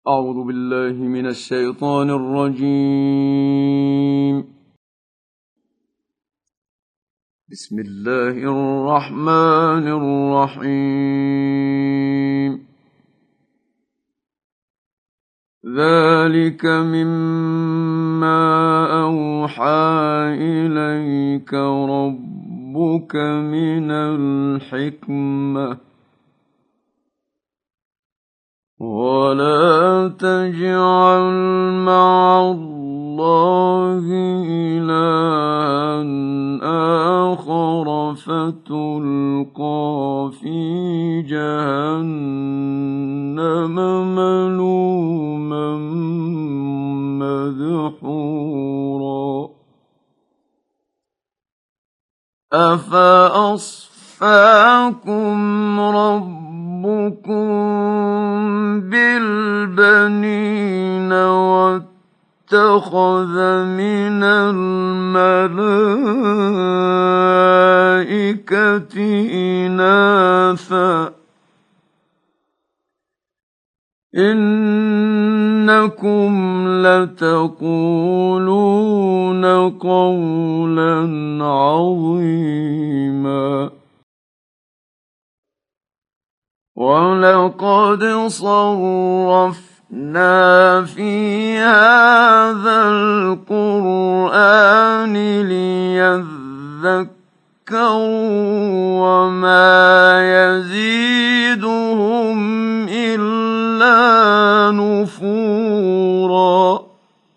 أعوذ بالله من الشيطان الرجيم. بسم الله الرحمن الرحيم. ذلك مما أوحى إليك ربك من الحكمة، ولا تجعل مع الله إلها آخر فتلقى في جهنم ملوما مدحورا. أفأصفاكم ربكم بالبنين واتخذ من الملائكة إناثا إنكم لتقولون قولا عظيما. ولقد صرفنا في هذا القرآن ليذكروا وما يزيدهم إلا نفورا.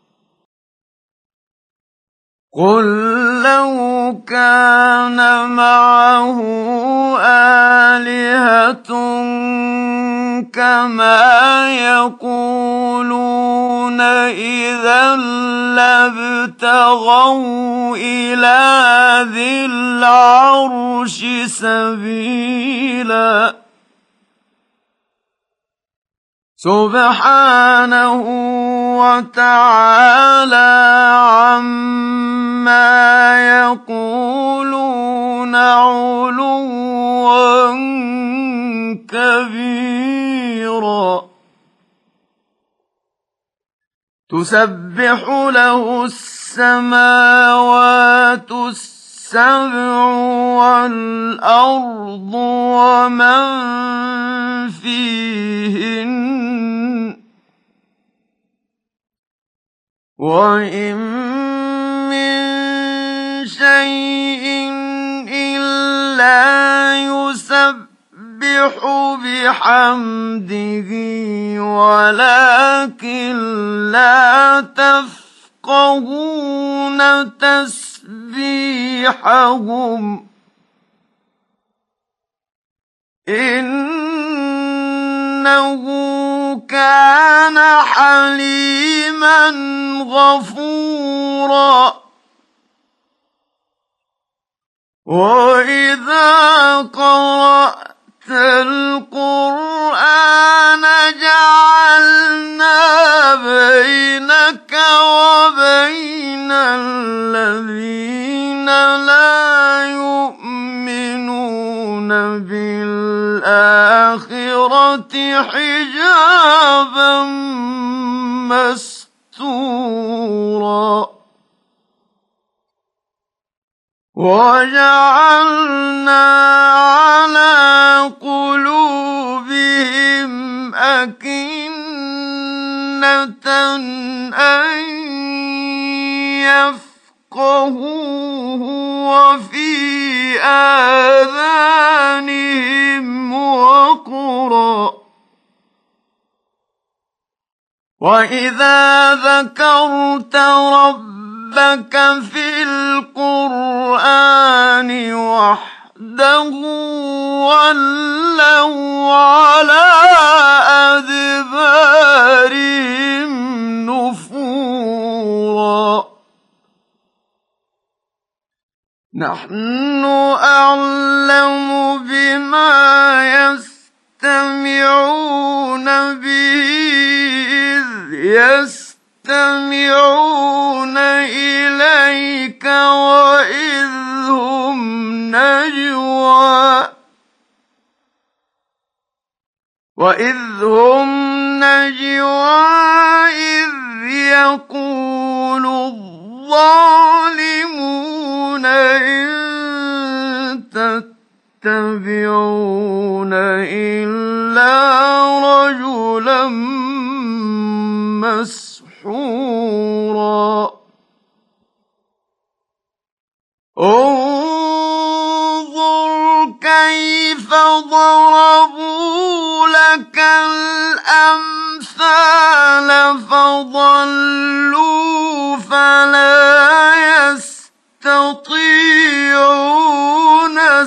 قل لو كان معه آلهة كما يقولون إذا لابتغوا إلى ذي العرش سبيلا. سبحانه وتعالى عما يقولون علوا كبيرا. تسبح له السماوات السبع والأرض ومن فيهن وإن من شيء إلا يسبح بحمده ولكن لا تفقهون تسبيحهم إنه كان حليما غفورا. وإذا قرأت القرآن جعلنا بينك وبين الذين لا يؤمنون بالآخرة حجابا مستورا. وجعلنا على قلوبهم أكنة أن يفقهوه وفي آذانهم وقرا. وإذا ذكرت ربك في القرآن وحده ولوا على أدبارهم نفورا. نحن أعلم بما يستمعون به إذ يستمعون إليك وإذ هم نجوى النجوى إذ يقول الظالمون إن تتبعون إلا رجلا مسحورا انظر كيف ضربوا لك الأمثال فضلوا فلا يستطيعون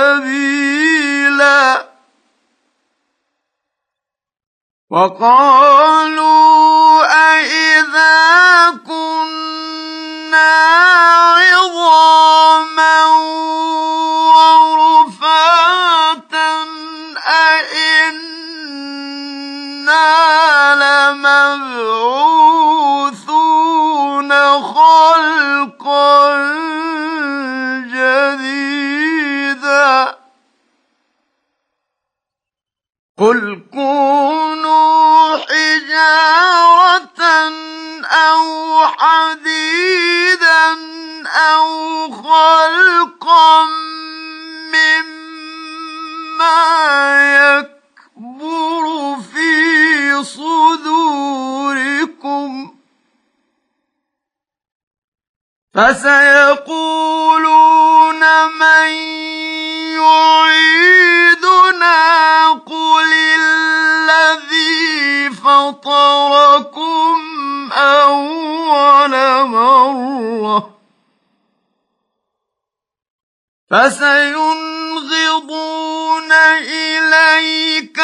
سبيلا وقالوا أإذا كنا عظاما ورفاتا أإنا لمبعوثون خلقا جديدا قل كونوا حجارة أو حديدا أو خلقا مما يكبر في صدوركم فسيقولون من يعيدنا قل الذي فطركم أول مرة فسينغضون إليك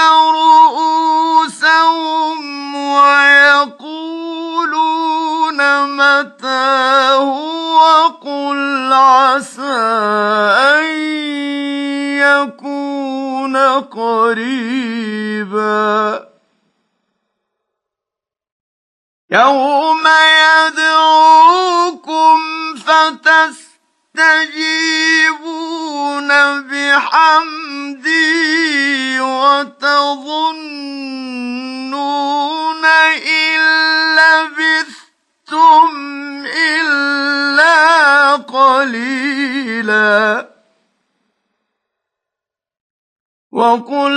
رؤوسهم ويقولون متى هو قل عسى أن يكون قريبا يوم يدعوكم فتستجيبون بحمدي وتظنون إن لبثتم إلا قليلا وقل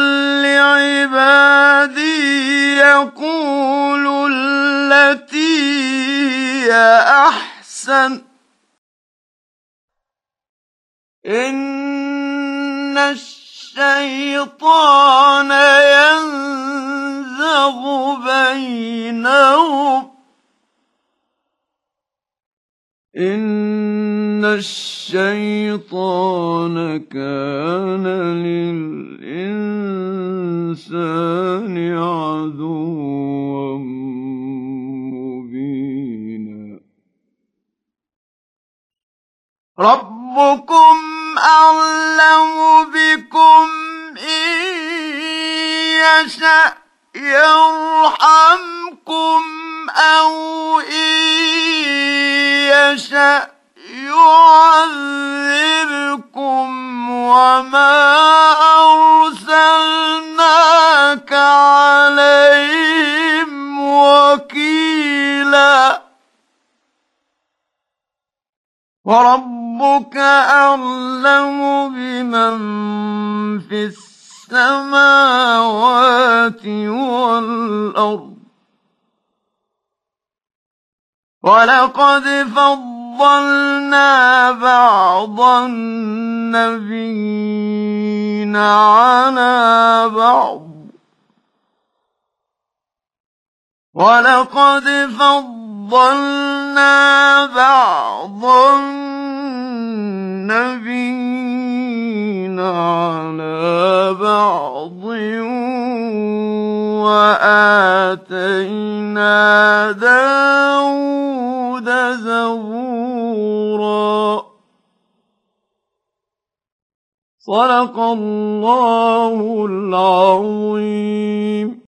لعبادي يقولوا التي هي أحسن إن الشيطان ينزغ بينهم إن الشيطان كان للإنسان عدوا مبينا ربكم أعلم بكم إن يشأ يرحمكم أو إن يشأ يعذبكم وما أرسلناك عليهم وكيلا وربك أعلم بمن في السماوات والأرض ولقد فضلنا بعض النبيين على بعض ولقد فضلنا بعض النبيين على بعض وآتينا داود زبورا صدق الله العظيم.